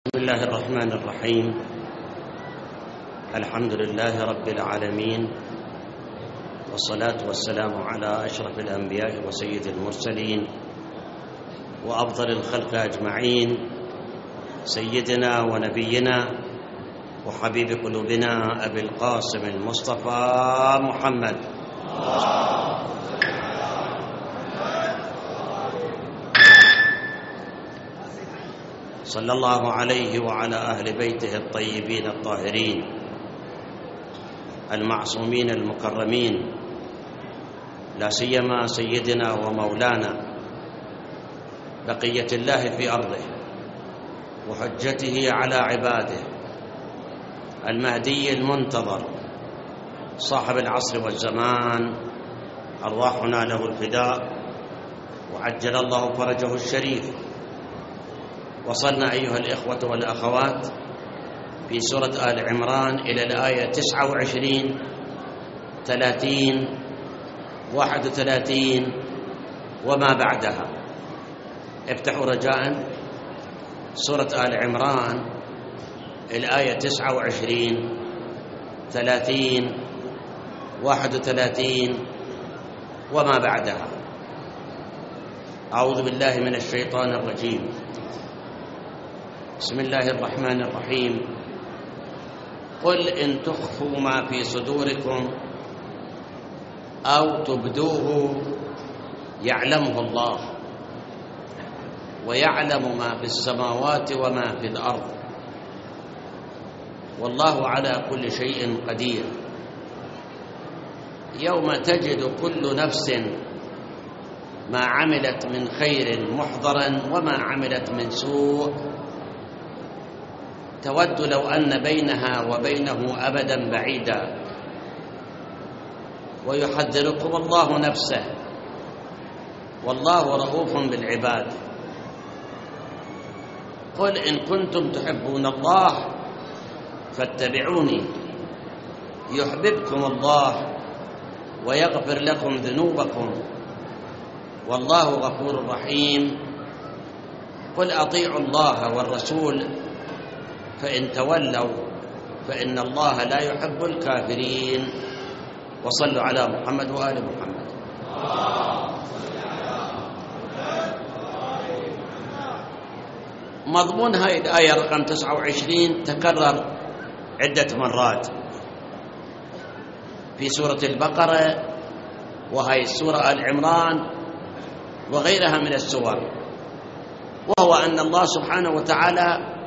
بسم الله الرحمن الرحيم. الحمد لله رب العالمين، والصلاة والسلام على أشرف الأنبياء وسيد المرسلين وأفضل الخلق أجمعين، سيدنا ونبينا وحبيب قلوبنا أبي القاسم المصطفى محمد صلى الله عليه وعلى أهل بيته الطيبين الطاهرين المعصومين المكرمين، لا سيما سيدنا ومولانا بقية الله في أرضه وحجته على عباده، المهدي المنتظر صاحب العصر والزمان، أرواحنا له الفداء وعجل الله فرجه الشريف. وصلنا أيها الإخوة والأخوات في سورة آل عمران إلى الآية 29 30 31 وما بعدها. افتحوا رجاء سورة آل عمران الآية 29 30 31 وما بعدها. أعوذ بالله من الشيطان الرجيم. بسم الله الرحمن الرحيم. قل إن تخفوا ما في صدوركم أو تبدوه يعلمه الله، ويعلم ما في السماوات وما في الأرض، والله على كل شيء قدير. يوم تجد كل نفس ما عملت من خير محضرا وما عملت من سوء، تود لو أن بينها وبينه أبدا بعيدا، ويحذركم الله نفسه، والله رؤوف بالعباد. قل إن كنتم تحبون الله فاتبعوني يحببكم الله ويغفر لكم ذنوبكم، والله غفور رحيم. قل أطيعوا الله والرسول فإن تولوا فإن الله لا يحب الكافرين. وصلوا على محمد وآل محمد. مضمون هذه الآية رقم 29 تكرر عدة مرات في سورة البقرة وهي السورة آل عمران وغيرها من السور، وهو أن الله سبحانه وتعالى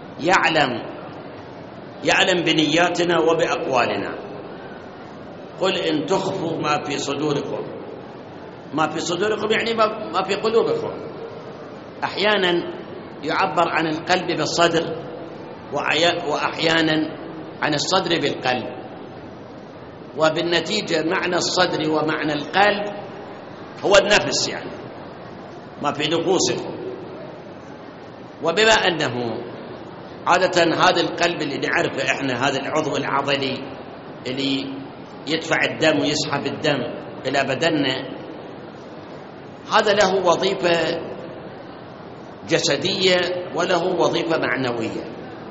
يعلم بنياتنا وبأقوالنا. قل إن تخفوا ما في صدوركم، ما في صدوركم يعني ما في قلوبكم. أحيانا يعبر عن القلب بالصدر، وأحيانا عن الصدر بالقلب، وبالنتيجة معنى الصدر ومعنى القلب هو النفس، يعني ما في نفوسكم. وبما أنه عادة هذا القلب اللي نعرفه احنا، هذا العضو العضلي اللي يدفع الدم ويسحب الدم إلى بدننا، هذا له وظيفة جسدية وله وظيفة معنوية.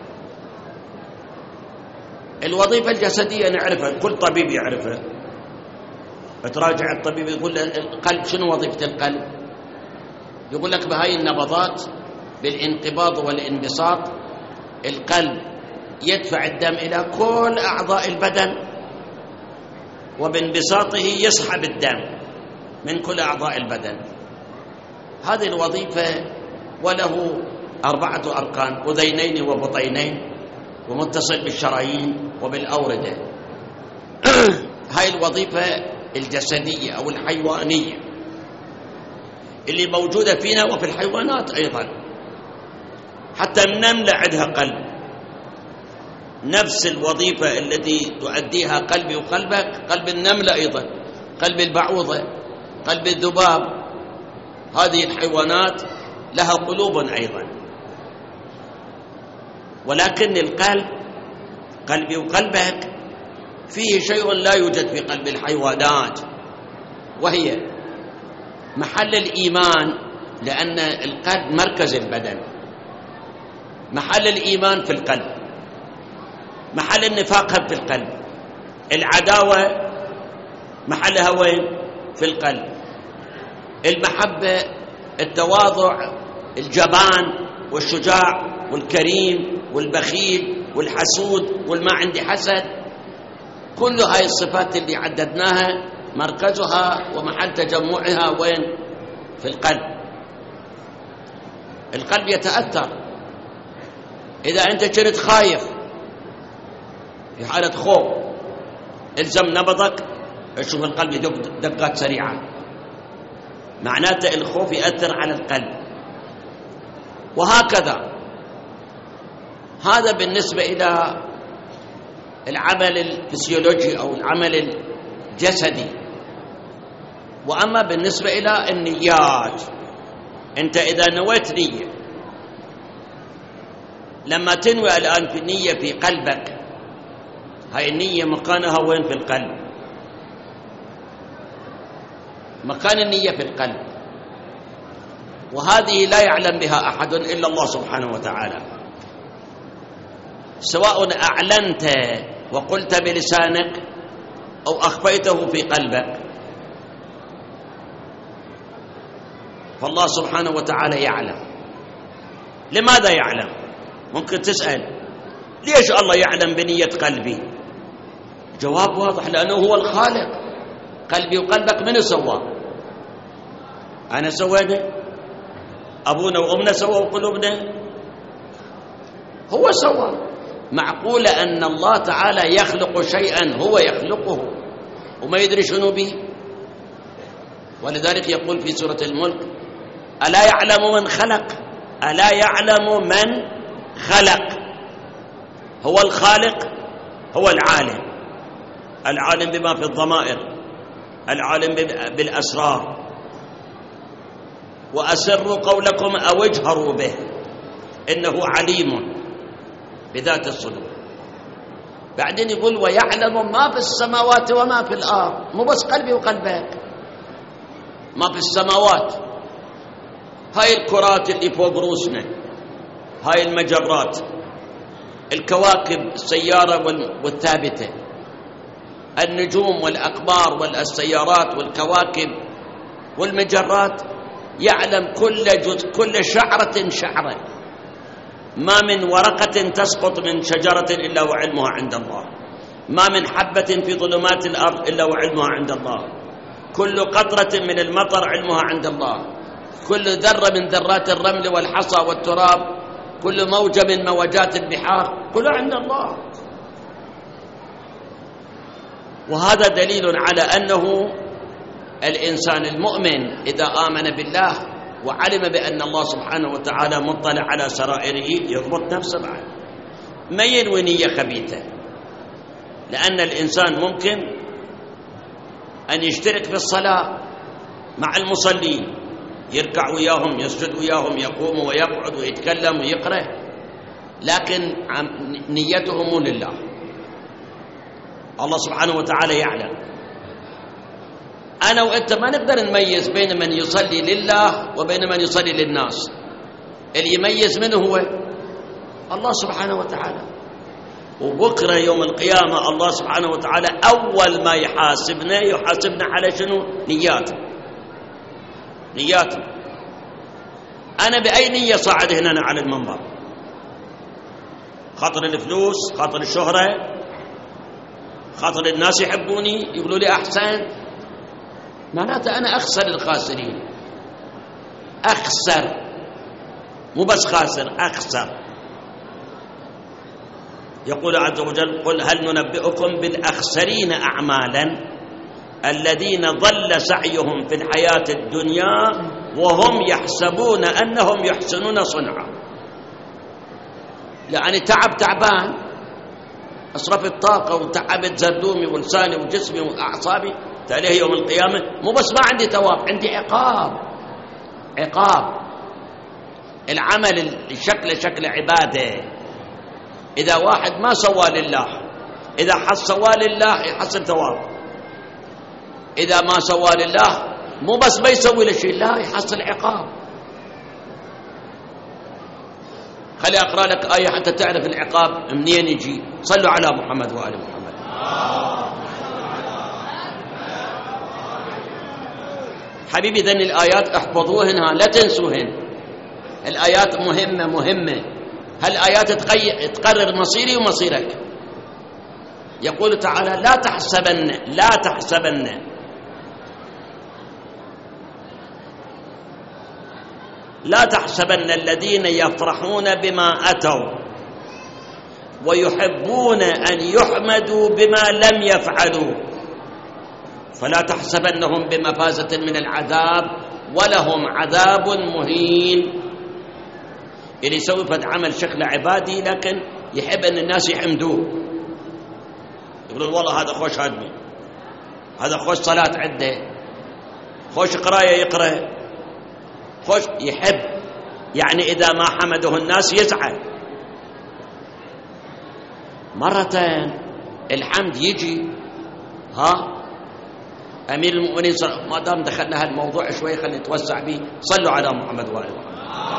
الوظيفة الجسدية نعرفها، كل طبيب يعرفها. تراجع الطبيب يقول القلب شنو وظيفة القلب، يقول لك بهاي النبضات بالانقباض والانبساط القلب يدفع الدم إلى كل أعضاء البدن، وبانبساطه يسحب الدم من كل أعضاء البدن. هذه الوظيفة، وله 4 أركان: أذينين وبطينين، ومتصل بالشرايين وبالأوردة. هاي الوظيفة الجسدية أو الحيوانية اللي موجودة فينا وفي الحيوانات أيضا. حتى النملة عندها قلب، نفس الوظيفة التي تؤديها قلبي وقلبك قلب النملة أيضا، قلب البعوضة، قلب الذباب. هذه الحيوانات لها قلوب أيضا، ولكن القلب، قلبي وقلبك، فيه شيء لا يوجد في قلب الحيوانات، وهي محل الإيمان، لأن القلب مركز البدن، محل الإيمان في القلب، محل النفاق في القلب، العداوة محلها وين؟ في القلب، المحبة، التواضع، الجبان والشجاع والكريم والبخيل والحسود والما عندي حسد، كل هاي الصفات اللي عددناها مركزها ومحل تجمعها وين؟ في القلب. القلب يتأثر. إذا أنت كنت خايف، في حالة خوف، الزم نبضك، تشوف القلب يدق دقات سريعة، معناته الخوف يأثر على القلب. وهكذا هذا بالنسبة إلى العمل الفسيولوجي أو العمل الجسدي. وأما بالنسبة إلى النيات، أنت إذا نويت نية، لما تنوي الآن في نية في قلبك، هاي النية مكانها وين؟ في القلب. مكان النية في القلب، وهذه لا يعلم بها أحد إلا الله سبحانه وتعالى. سواء أعلنت وقلت بلسانك أو أخفيته في قلبك، فالله سبحانه وتعالى يعلم. لماذا يعلم؟ ممكن تسأل ليش الله يعلم بنية قلبي؟ جواب واضح، لأنه هو الخالق. قلبي وقلبك من سواه؟ أنا سوينا؟ أبونا وأمنا سووا قلوبنا؟ هو سوى. معقولة أن الله تعالى يخلق شيئا هو يخلقه وما يدري شنو به؟ ولذلك يقول في سورة الملك: ألا يعلم من خلق؟ ألا يعلم من خلق؟ هو الخالق، هو العالم، العالم بما في الضمائر، العالم بالأسرار. وأسروا قولكم أو اجهروا به إنه عليم بذات الصدور. بعدين يقول: ويعلم ما في السماوات وما في الأرض. مو بس قلبي وقلبك، ما في السماوات، هاي الكرات اللي فوق روسنا، هاي المجرات، الكواكب السيارة والثابتة، النجوم والأقمار والسيارات والكواكب والمجرات. يعلم كل جزء، كل شعرة شعرة. ما من ورقة تسقط من شجرة إلا وعلمها عند الله، ما من حبة في ظلمات الأرض إلا وعلمها عند الله، كل قطرة من المطر علمها عند الله، كل ذرة من ذرات الرمل والحصى والتراب، كل موجة من موجات البحار، كله عند الله. وهذا دليل على أنه الإنسان المؤمن إذا آمن بالله وعلم بأن الله سبحانه وتعالى مطلع على سرائره يضبط نفسه بعد، ما ينوي نية خبيثة. لأن الإنسان ممكن أن يشترك في الصلاة مع المصلين، يركع وياهم، يسجد وياهم، يقوم ويقعد ويتكلم ويقرأ، لكن نيته مو لله. الله سبحانه وتعالى يعلم. أنا وأنت ما نقدر نميز بين من يصلي لله وبين من يصلي للناس. اللي يميز منه هو الله سبحانه وتعالى. وبكرة يوم القيامة الله سبحانه وتعالى أول ما يحاسبنا على شنو؟ نياته. أنا بأي نية صاعد هنا على المنبر؟ خاطر الفلوس، خاطر الشهرة، خاطر الناس يحبوني يقولوا لي أحسن؟ معناته أنا أخسر الخاسرين، أخسر، مو بس خاسر، أخسر. يقول عز وجل: قل هل ننبئكم بالأخسرين أعمالا الذين ضل سعيهم في الحياة الدنيا وهم يحسبون أنهم يحسنون صنعا. يعني تعبان، أصرفت طاقة وتعبت زردومي ولساني وجسمي وأعصابي، تاليه يوم القيامة مو بس ما عندي ثواب، عندي عقاب. العمل شكل عبادة. إذا واحد ما سوى لله، إذا سوى لله يحصل ثواب، إذا ما سوى لله مو بس ما يسوي له شيء، لا، يحصل عقاب. خلي أقرأ لك آية حتى تعرف العقاب منين يجي. صلوا على محمد وآل محمد. حبيبي ذن الآيات احفظوهن لا تنسوهن. الآيات مهمة. هالآيات تقرر مصيري ومصيرك. يقول تعالى لا تحسبن الذين يفرحون بما أتوا ويحبون أن يحمدوا بما لم يفعلوا فلا تحسبنهم بمفازة من العذاب ولهم عذاب مهين. اللي يسوي فد عمل شكله عبادي لكن يحب أن الناس يحمدوه، يقولون والله هذا خوش هدمي، هذا خوش صلاة عنده، خوش قراية يقرأ، خوش يحب، يعني إذا ما حمده الناس يزعل. مرتين الحمد يجي أمير المؤمنين ما دام دخلنا هالموضوع شوي خلينا نتوسع به. صلوا على محمد وآل محمد.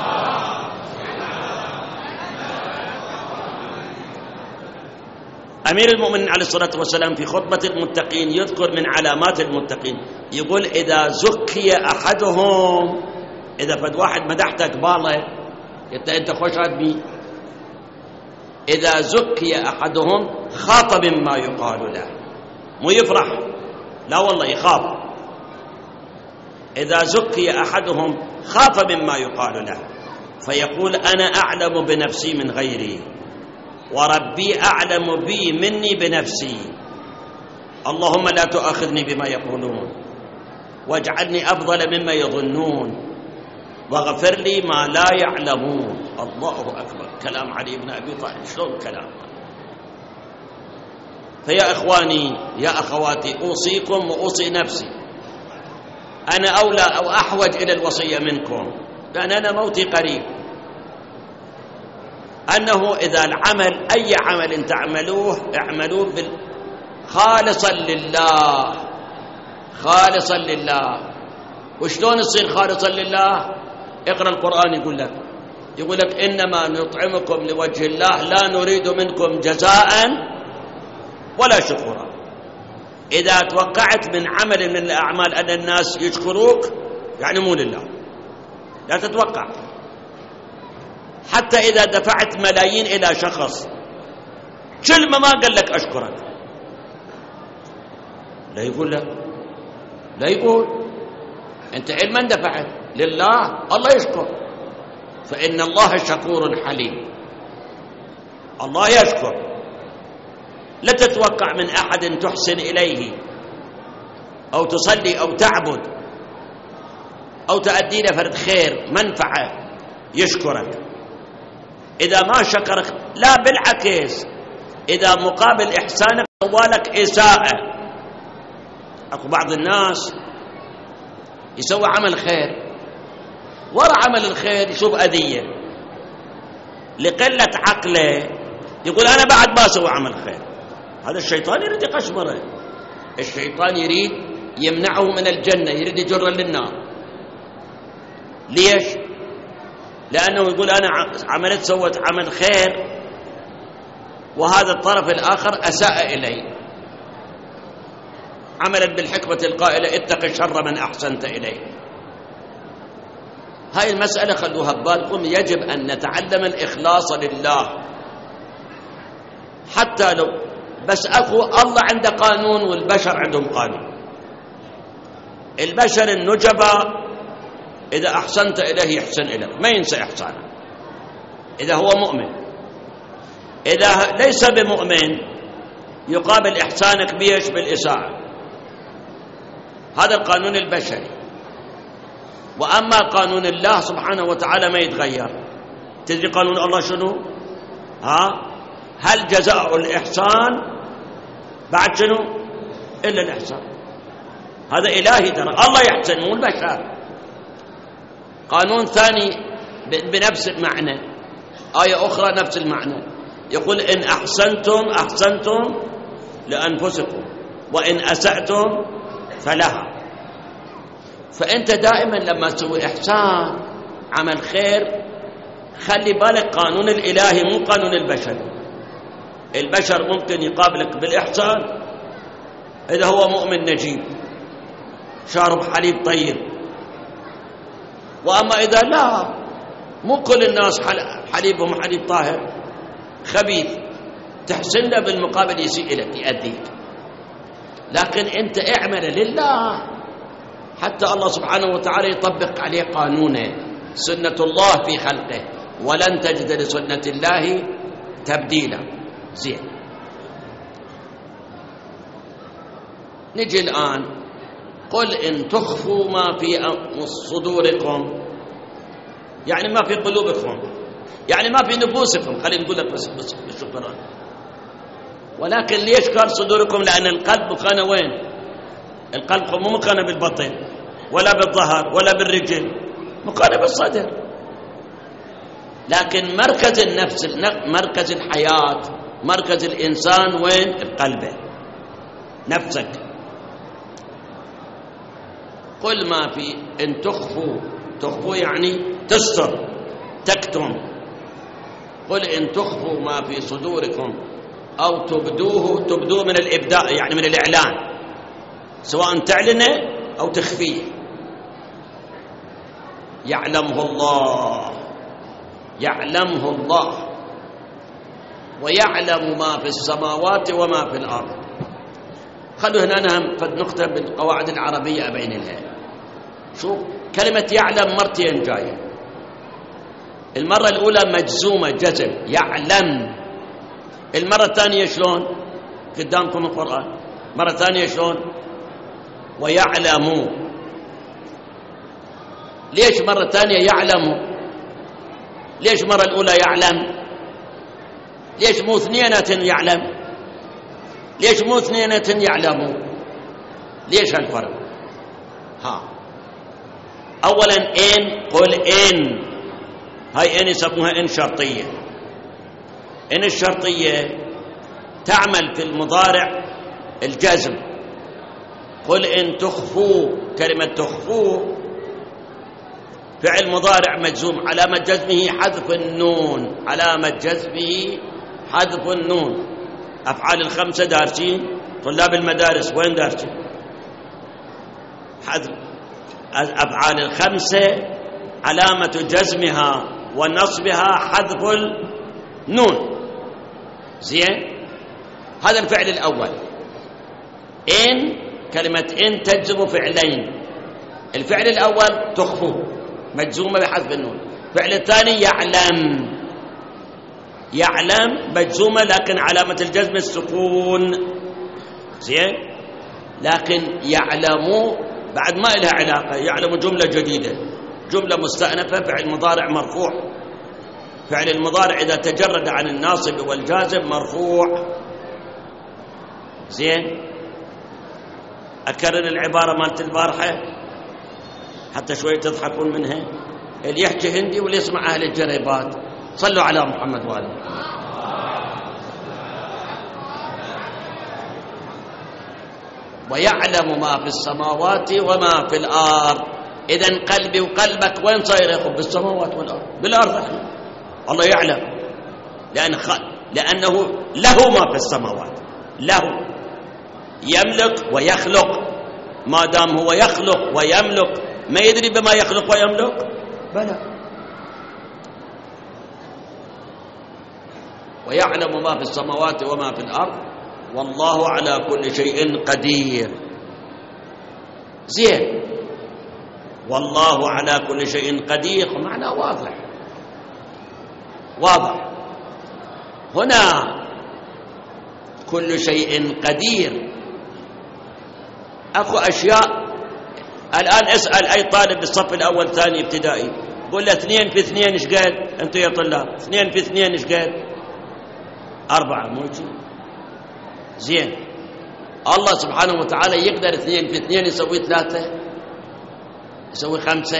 أمير المؤمنين عليه الصلاة والسلام في خطبة المتقين يذكر من علامات المتقين، يقول إذا زكي أحدهم، إذا فد واحد مدحتك بالله أنت خوش هدمي، إذا زكي أحدهم خاف مما يقال له، مو يفرح، لا والله يخاف. إذا زكي أحدهم خاف مما يقال له فيقول أنا أعلم بنفسي من غيري وربي أعلم بي مني بنفسي، اللهم لا تؤاخذني بما يقولون واجعلني أفضل مما يظنون واغفر لي ما لا يعلمون. الله أكبر. كلام علي بن أبي طالب، شلون كلام. فيا إخواني يا أخواتي أوصيكم وأوصي نفسي، أنا أولى أو أحوج إلى الوصية منكم لأن أنا موتي قريب، أنه إذا العمل أي عمل تعملوه اعملوه خالصا لله، خالصا لله. وشلون يصير خالصا لله؟ اقرأ القرآن يقول لك إنما نطعمكم لوجه الله لا نريد منكم جزاء ولا شكورا. إذا توقعت من عمل من الأعمال أن الناس يشكروك يعني مو لله، لا تتوقع. حتى إذا دفعت ملايين إلى شخص كلمة ما قال لك أشكرك، لا يقول لك، لا يقول أنت علما دفعت لله الله يشكر، فإن الله شكور حليم، الله يشكر. لا تتوقع من أحد تحسن إليه أو تصلي أو تعبد أو تؤدي له فرد خير منفعة يشكرك. إذا ما شكرك لا بالعكس، إذا مقابل إحسانك طوالك إساءة. أكو بعض الناس يسوي عمل خير، ورا عمل الخير يشوف أذية، لقلة عقله يقول أنا بعد ما أسوي عمل خير. هذا الشيطان يريد يقشمره، الشيطان يريد يمنعه من الجنة، يريد يجره للنار. ليش؟ لأنه يقول أنا عملت سوت عمل خير وهذا الطرف الآخر أساء إلي. عملا بالحكمة القائلة اتق الشر من أحسنت إليه. هاي المسألة خلوها ببالكم، يجب أن نتعلم الإخلاص لله. حتى لو بس أكو الله عنده قانون والبشر عندهم قانون. البشر النجبة إذا أحسنت إليه يحسن إليك، ما ينسى إحسانك إذا هو مؤمن. إذا ليس بمؤمن يقابل إحسانك بيش بالإساءة. هذا القانون البشري. وأما قانون الله سبحانه وتعالى ما يتغير. تدري قانون الله شنو؟ هل جزاء الإحسان بعد شنو؟ إلا الإحسان. هذا إلهي ترى، الله يحسن مو البشر. قانون ثاني بنفس المعنى، آية أخرى نفس المعنى، يقول إن أحسنتم أحسنتم لأنفسكم وإن أسأتم فلها. فأنت دائما لما تسوي إحسان عمل خير خلي بالك قانون الإلهي مو قانون البشر. البشر ممكن يقابلك بالإحسان إذا هو مؤمن نجيب شارب حليب طيب، وأما إذا لا، مو كل الناس حليبهم حليب طاهر، خبيث، تحسن له بالمقابل يسيء لك يأذيك. لكن أنت اعمل لله حتى الله سبحانه وتعالى يطبق عليه قانونه، سنة الله في خلقه، ولن تجد لسنة الله تبديلا. زين، نجي الآن، قل إن تخفوا ما في صدوركم، يعني ما في قلوبكم، يعني ما في نفوسكم، خلينا نقول لك بس بالشكران. ولكن ليش قال صدوركم؟ لأن القلب مكانه وين؟ القلب مو مكانه بالبطن ولا بالظهر ولا بالرجل، مكانه بالصدر. لكن مركز النفس، مركز الحياة، مركز الإنسان وين؟ القلب، نفسك. قل ما في إن تخفوا يعني تستر، تكتم. قل إن تخفوا ما في صدوركم أو تبدوه من الإبداء، يعني من الإعلان، سواء تعلنه أو تخفيه. يعلمه الله ويعلم ما في السماوات وما في الأرض. خلوا هنا نهم فد نقطة بالقواعد العربية أبين لها. شوف كلمة يعلم مرتين جاية، المرة الأولى مجزومة جزم يعلم، المرة الثانية شلون؟ قدامكم القرآن، مرة ثانية شلون؟ ويعلموا. ليش مرة ثانية يعلموا؟ ليش مرة الأولى يعلم؟ ليش مو اثنينة يعلم؟ ليش مو اثنينة يعلموا؟ ليش هالفرق؟ أولا إن، قل إن، هاي إن يسموها إن شرطية. إن الشرطية تعمل في المضارع الجزم. قل إن تخفوا، كلمة تخفوا فعل مضارع مجزوم، علامة جزمه حذف النون، علامة جزمه حذف النون. أفعال الخمسة دارسين؟ طلاب المدارس وين دارسين؟ حذف أفعال الخمسة علامة جزمها ونصبها حذف النون. زين، هذا الفعل الأول. إن، كلمة إن تجزم فعلين، الفعل الأول تخفوا مجزومة بحذف النون، الفعل الثاني يعلم مجزومة لكن علامة الجزم السكون. زين، لكن يعلموا بعد ما لها علاقة، يعلم جملة جديدة، جملة مستأنفة، فعل مضارع مرفوع. فعل المضارع إذا تجرد عن الناصب والجازم مرفوع. زين، أكرر العبارة مالت البارحة حتى شوية تضحكون منها. اللي يحكي هندي واللي يسمع أهل الجريبات، صلوا على محمد وآله. ويعلم ما في السماوات وما في الأرض. إذن قلبي وقلبك وين صاير يا أخو؟ بالسماوات والأرض، بالأرض احنا. الله يعلم لأنه له ما في السماوات، له يملك ويخلق. ما دام هو يخلق ويملك، ما يدري بما يخلق ويملك؟ بلى. ويعلم ما في السماوات وما في الأرض والله على كل شيء قدير. زين، والله على كل شيء قدير، معنى واضح. هنا كل شيء قدير، أكو أشياء. الآن اسأل أي طالب بالصف الأول ثاني ابتدائي، قل له 2 في 2 إيش قد؟ أنتوا يا طلاب 2 في 2 إيش قد؟ 4، مو شيء. زين، الله سبحانه وتعالى يقدر 2 في 2 يسوي 3، يسوي 5.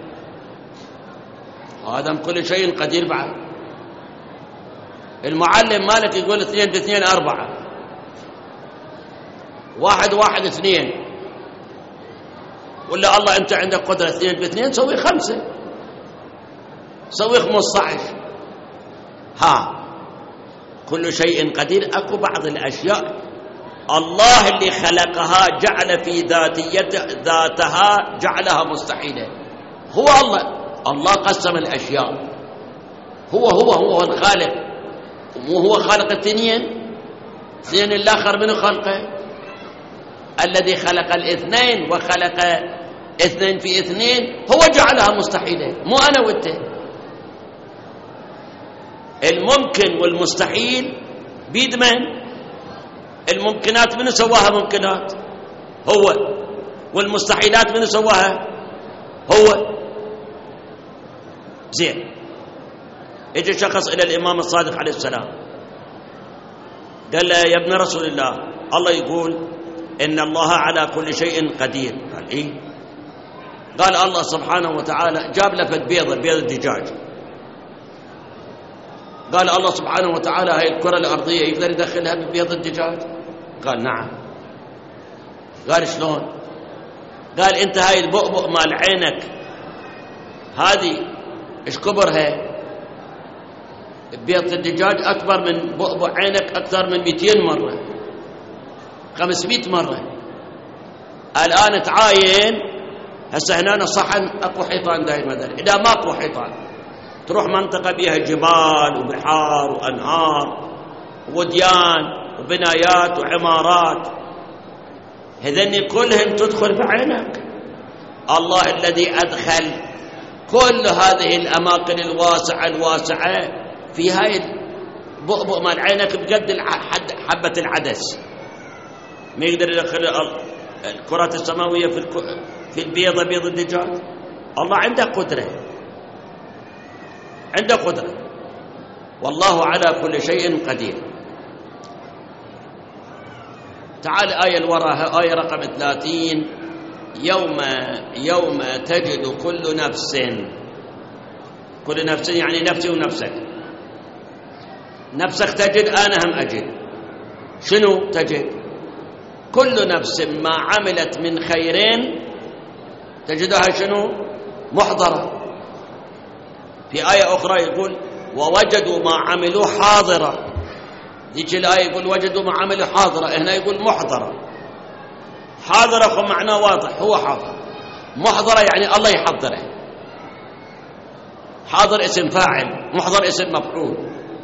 هذا كل شيء قدير. بعد المعلم مالك يقول 2 في 2 4، 1 1 2، ولا الله أنت عندك قدرة 2 في 2 سوي 5. سوي 15. كل شيء قدير. أكو بعض الأشياء الله اللي خلقها جعل في ذاتها جعلها مستحيلة. هو الله قسم الأشياء. هو الخالق. مو هو خالق الاثنين الآخر منه خلقه؟ الذي خلق الاثنين وخلق 2 في 2 هو جعلها مستحيلة، مو أنا وأنت. الممكن والمستحيل بيد من؟ الممكنات من سواها ممكنات؟ هو. والمستحيلات من سواها؟ هو. زين. اجى شخص إلى الإمام الصادق عليه السلام قال له يا ابن رسول الله يقول إن الله على كل شيء قدير. قال إيه؟ قال الله سبحانه وتعالى جاب لفت بيض الدجاج. قال الله سبحانه وتعالى هاي الكرة الأرضية يقدر يدخلها ببيض الدجاج؟ قال نعم. قال شلون؟ قال أنت هاي البؤبؤ مال عينك هذه إيش كبرها؟ بيض الدجاج أكبر من بؤبؤ عينك أكثر من 200 مرة 500 مرة. الآن تعاين هسه هنا صحن أكو حيطان دائما. إذا ماكو حيطان تروح منطقة بيها جبال وبحار وأنهار وديان وبنايات وعمارات، هذني كلهم تدخل بعينك. الله الذي أدخل كل هذه الأماكن الواسعة في هاي البؤبؤ مال عينك بقد حبة العدس. ما يقدر يدخل الكرات السماوية في البيضة بيض الدجاج. الله عنده قدرة والله على كل شيء قدير. تعال آية الوراها، آية رقم 30. يوم تجد كل نفس يعني نفسي ونفسك. نفسك تجد، أنا هم أجد. شنو تجد؟ كل نفس ما عملت من خيرين تجدها شنو؟ محضرة. في آية أخرى يقول ووجدوا ما عملوا حاضرة. يجي الآية يقول وجدوا ما عملوا حاضرة، هنا يقول محضرة. حاضرة معناه واضح، هو حاضر. محضرة يعني الله يحضره. حاضر اسم فاعل، محضر اسم مفعول.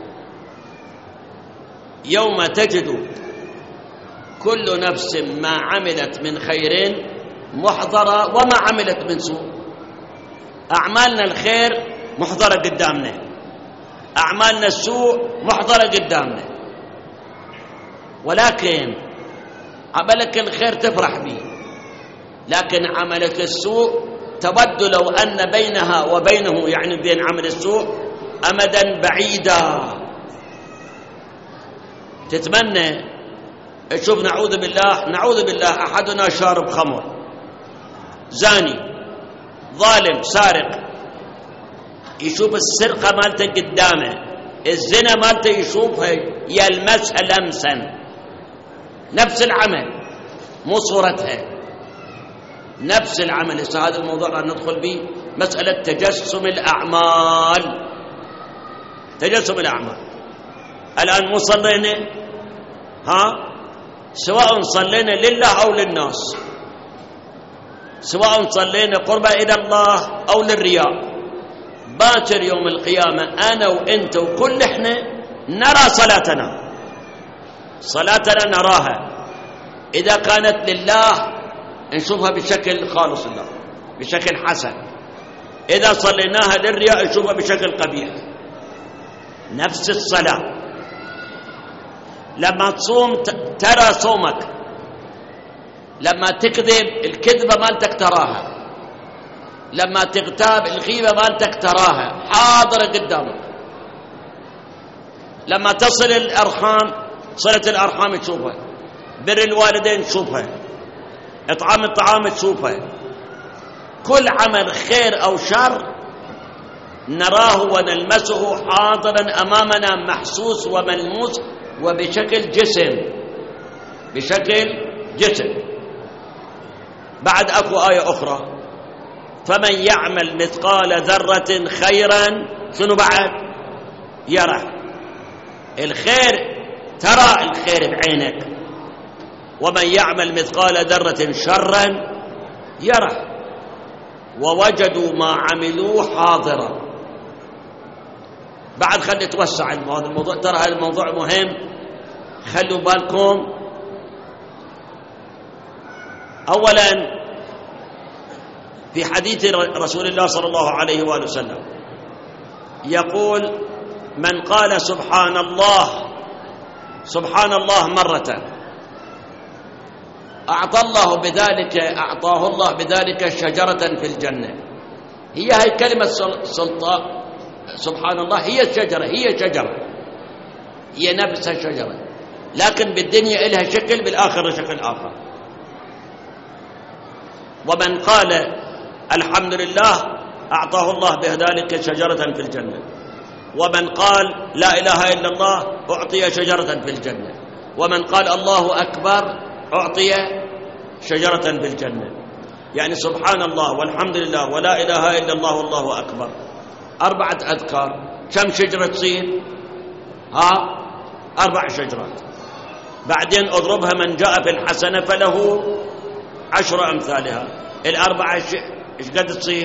يوم تجد كل نفس ما عملت من خير محضرة وما عملت من سوء. أعمالنا الخير محضرة قدامنا، أعمالنا السوء محضرة قدامنا. ولكن عملك الخير تفرح به، لكن عملك السوء تود لو أن بينها وبينه يعني بين عمل السوء أمدا بعيدا. تتمنى تشوف نعوذ بالله أحدنا شارب خمر، زاني، ظالم، سارق، يشوف السرقة مالته قدامه، الزنا مالته يشوفها يلمسها لمسا. نفس العمل مو صورتها، نفس العمل. هذا الموضوع راح ندخل به مسألة تجسم الأعمال. الآن مو صلينا، سواء صلينا لله أو للناس، سواء صلينا قربا إلى الله أو للرياء، باكر يوم القيامة أنا وإنت وكل إحنا نرى صلاتنا نراها. إذا كانت لله نشوفها بشكل خالص الله، بشكل حسن. إذا صليناها للرياء نشوفها بشكل قبيح. نفس الصلاة. لما تصوم ترى صومك، لما تكذب الكذبة مالتك تراها، لما تغتاب الغيبة مالتك تراها حاضرة قدامك. لما تصل الأرحام، صلة الأرحام تشوفها، بر الوالدين تشوفها، إطعام الطعام تشوفها. كل عمل خير أو شر نراه ونلمسه حاضرا أمامنا، محسوس وملموس وبشكل جسم. بعد أكو آية أخرى فمن يعمل مثقال ذرة خيرا شنو بعد؟ يره الخير، ترى الخير بعينك. ومن يعمل مثقال ذرة شرا يره ووجدوا ما عملوا حاضرا. بعد خلي نتوسع هذا الموضوع، ترى هذا الموضوع مهم، خلوا بالكم. أولا في حديث رسول الله صلى الله عليه وآله وسلم يقول: من قال سبحان الله سبحان الله مرة أعطاه الله بذلك شجرة في الجنة. هي كلمة سلطان سبحان الله، هي الشجرة، هي نفس الشجرة، لكن بالدنيا إلها شكل، بالآخرة شكل آخر. ومن قال الحمد لله أعطاه الله بذلك شجرة في الجنة. ومن قال لا إله إلا الله أعطي شجرة في الجنة. ومن قال الله أكبر أعطي شجرة في الجنة. يعني سبحان الله والحمد لله ولا إله إلا الله والله أكبر 4 أذكار، كم شجرة تصير؟ 4 شجرات. بعدين أضربها من جاء في الحسنة فله 10 أمثالها. 4 إيش قد تصير؟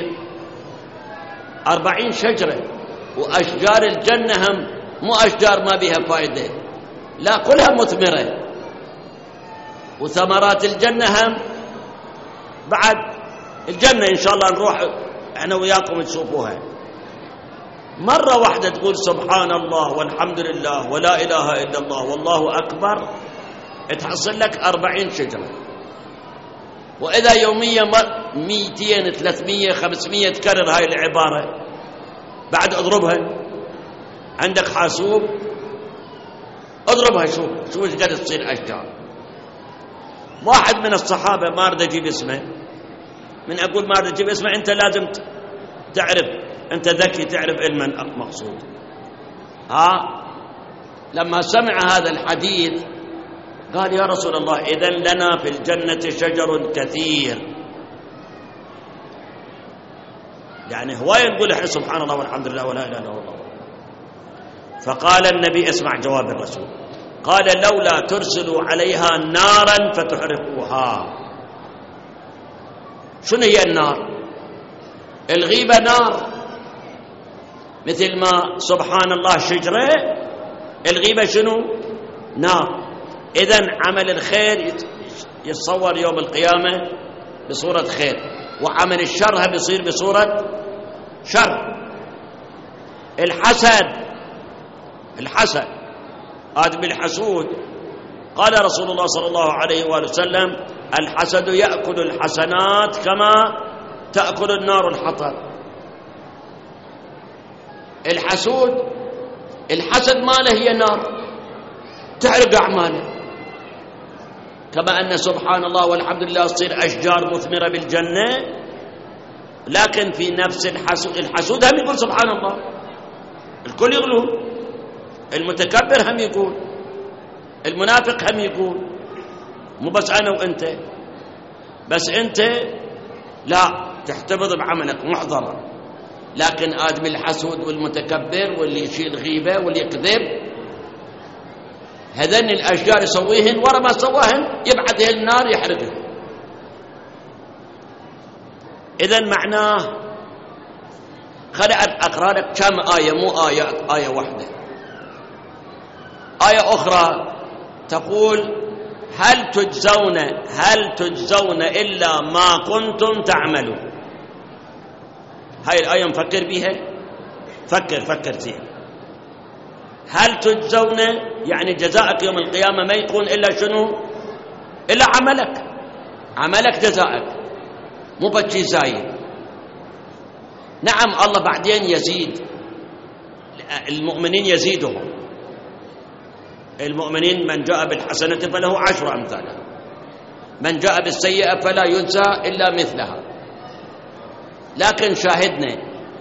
40 شجرة. وأشجار الجنة هم مو أشجار ما بها فائدة، لا كلها مثمرة. وثمرات الجنة هم بعد الجنة إن شاء الله نروح احنا وياكم تشوفوها. مرة واحدة تقول سبحان الله والحمد لله ولا إله إلا الله والله أكبر، تحصل لك 40 شجرة. وإذا يوميا 200 300 500 تكرر هاي العبارة، بعد اضربها، عندك حاسوب اضربها، شوف ايش قد تصير أشجار. واحد من الصحابة ما أريد أجيب اسمه، من أقول ما أريد أجيب اسمه أنت لازم تعرف، أنت ذكي تعرف علما مقصود. لما سمع هذا الحديث قال: يا رسول الله إذن لنا في الجنة شجر كثير. يعني هواية نقول إحنا سبحان الله والحمد لله ولا إله إلا الله. فقال النبي، اسمع جواب الرسول، قال: لولا ترسلوا عليها نارا فتحرقوها. شنو هي النار؟ الغيبة نار، مثل ما سبحان الله شجرة، الغيبة شنو؟ نار. إذن عمل الخير يتصور يوم القيامة بصورة خير، وعمل الشر بيصير بصورة شر. الحسد آدم الحسود، قال رسول الله صلى الله عليه وآله وسلم: الحسد يأكل الحسنات كما تأكل النار الحطب. الحسد ماله هي نار تحرق أعماله، كما أن سبحان الله والحمد لله تصير أشجار مثمرة بالجنة، لكن في نفس الحسود هم يقول سبحان الله، الكل يقولون، المتكبر هم يقول، المنافق هم يقول، مو بس أنا وأنت، بس أنت لا تحتفظ بعملك محضرا. لكن آدم الحسود والمتكبر واللي يشيل غيبة واللي يكذب، هذين الأشجار يسويهن، ورا ما سواهن يبعثهن النار يحرقهن. إذن معناه، خلي أقرأ لك كم آية، مو آية واحدة. آية أخرى تقول: هل تجزون إلا ما كنتم تعملون. هاي الآية نفكر بيها، فكر زين. هل تجزون يعني جزاءك يوم القيامة ما يكون إلا شنو؟ إلا عملك جزاءك، مو بشي زايد. نعم الله بعدين يزيد المؤمنين، يزيدهم المؤمنين، من جاء بالحسنة فله 10 أمثالها، من جاء بالسيئة فلا يجزى إلا مثلها. لكن شاهدنا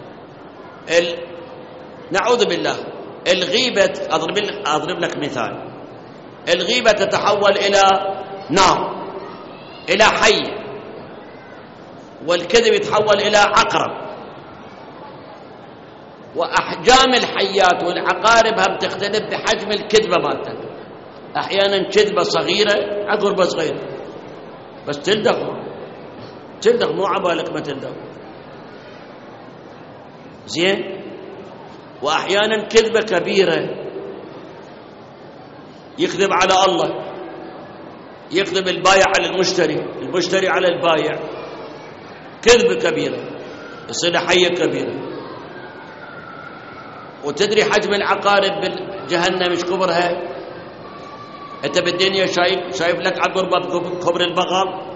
نعوذ بالله الغيبة، أضرب لك مثال، الغيبة تتحول إلى نار، إلى حي، والكذب يتحول إلى عقرب، وأحجام الحيات والعقارب هم تختلف بحجم الكذبة مالتك. أحيانا كذبة صغيرة عقربة صغيرة بس تلدغ مو عبالك ما تلدغ زين. وأحيانا كذبة كبيرة يكذب على الله، يكذب البايع على المشتري على البايع، كذبة كبيرة يصير حية كبيرة. وتدري حجم العقارب بالجهنم مش كبرها؟ انت بالدنيا شايف لك عقربة بكبر البغل.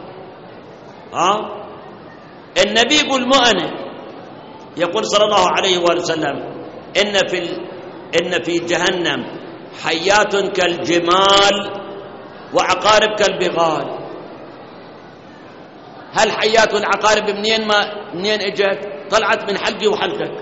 النبي يقول مو أنا، يقول صلى الله عليه وآله وسلم إن في جهنم حيات كالجمال وعقارب كالبغال. هل حيات والعقارب منين اجت؟ طلعت من حلقي وحلقك.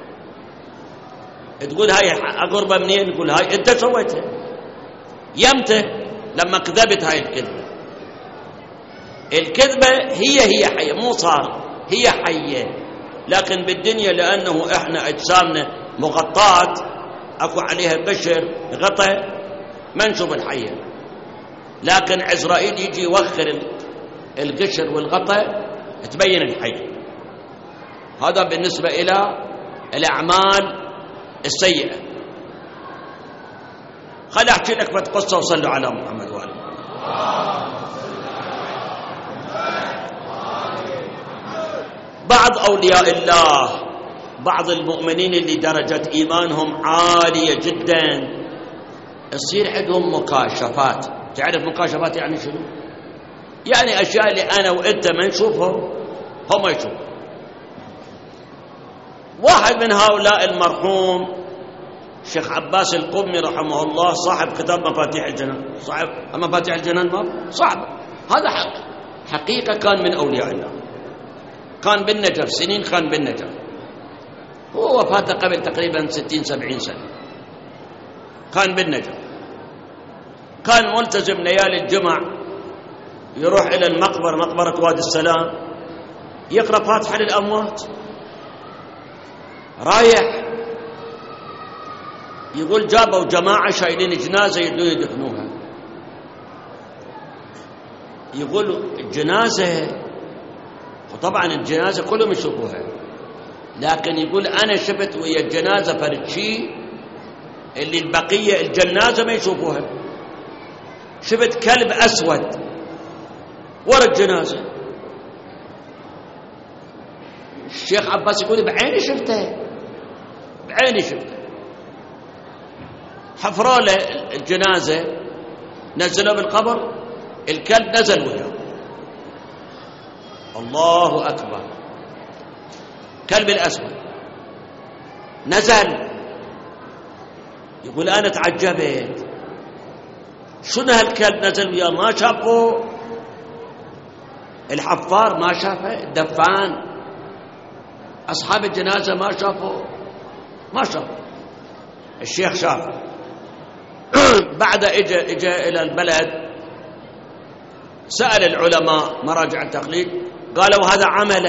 تقول هاي عقربة منين؟ تقول هاي انت سويتها. يمتى؟ لما كذبت هاي الكذبة. الكذبة هي حية، مو صار هي حية. لكن بالدنيا لأنه إحنا أجسامنا مغطاة أكو عليها بشر غطاء ما نشوف الحية، لكن عزرائيل يجي يوخر القشر والغطاء تبين الحية. هذا بالنسبة إلى الأعمال السيئة. خلي أحكي لك بتقصة وصلوا على محمد وآله. بعض أولياء الله، بعض المؤمنين اللي درجة إيمانهم عالية جدا يصير عندهم مكاشفات. تعرف مكاشفات يعني شنو؟ يعني أشياء اللي أنا وإنت ما نشوفها هم يشوفوا. واحد من هؤلاء المرحوم الشيخ عباس القمي رحمه الله صاحب كتاب مفاتيح الجنان، صاحب مفاتيح الجنان صاحب هذا حقيقة كان من أولياء الله، كان بالنجف سنين، كان بالنجف. هو وفاته قبل تقريبا 60-70 سنة. كان بالنجف، كان ملتزم ليالي الجمع يروح إلى المقبرة، مقبرة وادي السلام، يقرأ فاتحة للأموات. رايح يقول جابوا جماعة شايلين جنازة يدفنوها. يقول الجنازة، وطبعا الجنازة كلهم يشوفوها، لكن يقول أنا شفت ويا الجنازة فرشي اللي البقية الجنازة ما يشوفوها. شفت كلب أسود ورا الجنازة. الشيخ عباس يقول بعيني شفته، بعيني شفته. حفروا له الجنازة، نزلوا بالقبر، الكلب نزل وياه. الله أكبر، كلب الأسود نزل. يقول أنا تعجبت، شنو هالكلب نزل وياه؟ ما شافه الحفار، ما شافه الدفان، أصحاب الجنازة ما شافه. الشيخ شافه. بعد اجى إلى البلد، سأل العلماء مراجع التقليد، قالوا هذا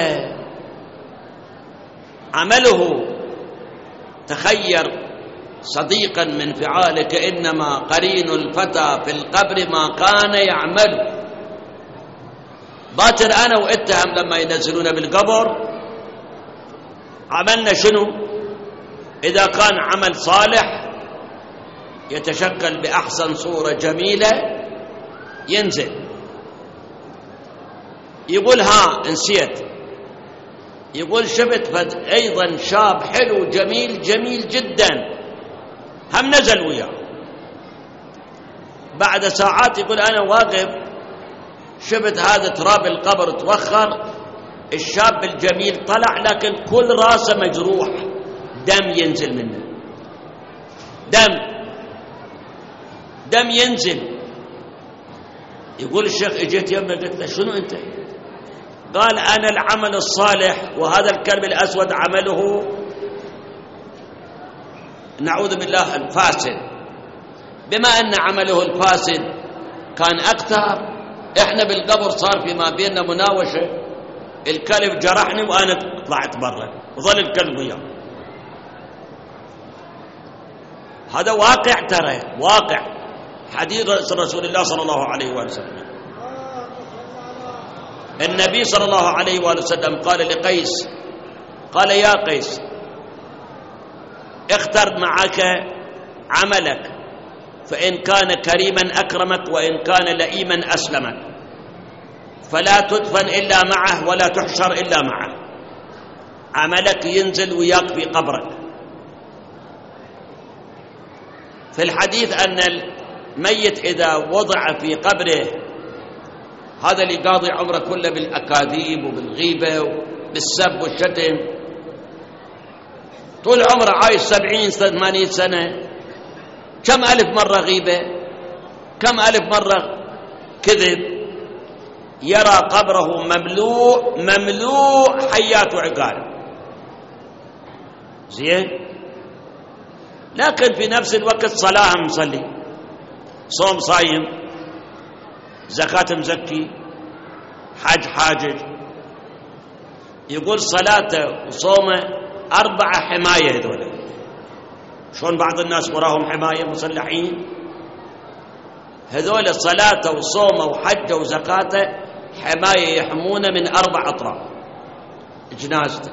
عمله. تخير صديقا من فعالك، إنما قرين الفتى في القبر ما كان يعمل. باكر أنا وإتهم لما ينزلون بالقبر عملنا شنو؟ إذا كان عمل صالح يتشكل بأحسن صورة جميلة ينزل. يقول نسيت. يقول شفت أيضا شاب حلو جميل جدا هم نزل وياه. بعد ساعات يقول أنا واقف شفت هذا تراب القبر توخر، الشاب الجميل طلع لكن كل راسه مجروح، دم ينزل منه، دم ينزل. يقول الشيخ اجيت يمنا قلت له شنو انت؟ قال انا العمل الصالح وهذا الكلب الاسود عمله نعوذ بالله الفاسد. بما ان عمله الفاسد كان اكثر، احنا بالقبر صار فيما بيننا مناوشه، الكلب جرحني وانا طلعت برا وظل الكلب وياه. هذا واقع، ترى واقع حديث رسول الله صلى الله عليه وسلم. النبي صلى الله عليه وسلم قال لقيس، قال يا قيس اختر معك عملك، فإن كان كريما أكرمك وإن كان لئيما أسلمك، فلا تدفن إلا معه ولا تحشر إلا معه. عملك ينزل وياك في قبرك. في الحديث أن الميت إذا وضع في قبره، هذا اللي قاضي عمره كله بالأكاذيب وبالغيبة وبالسب والشتم، طول عمره عايش 70 80 سنة، كم ألف مرة غيبة، كم ألف مرة كذب، يرى قبره مملوء حيات وعقارب. زين، لكن في نفس الوقت صلاة مصلي، صوم صايم، زكاة مزكي، حج حاجج. يقول صلاته وصومه 4 حماية. هذول شلون بعض الناس وراهم حماية مسلحين؟ هذول صلاته وصومه وحجه وزكاته حماية، يحمونه من 4 أطراف جنازته.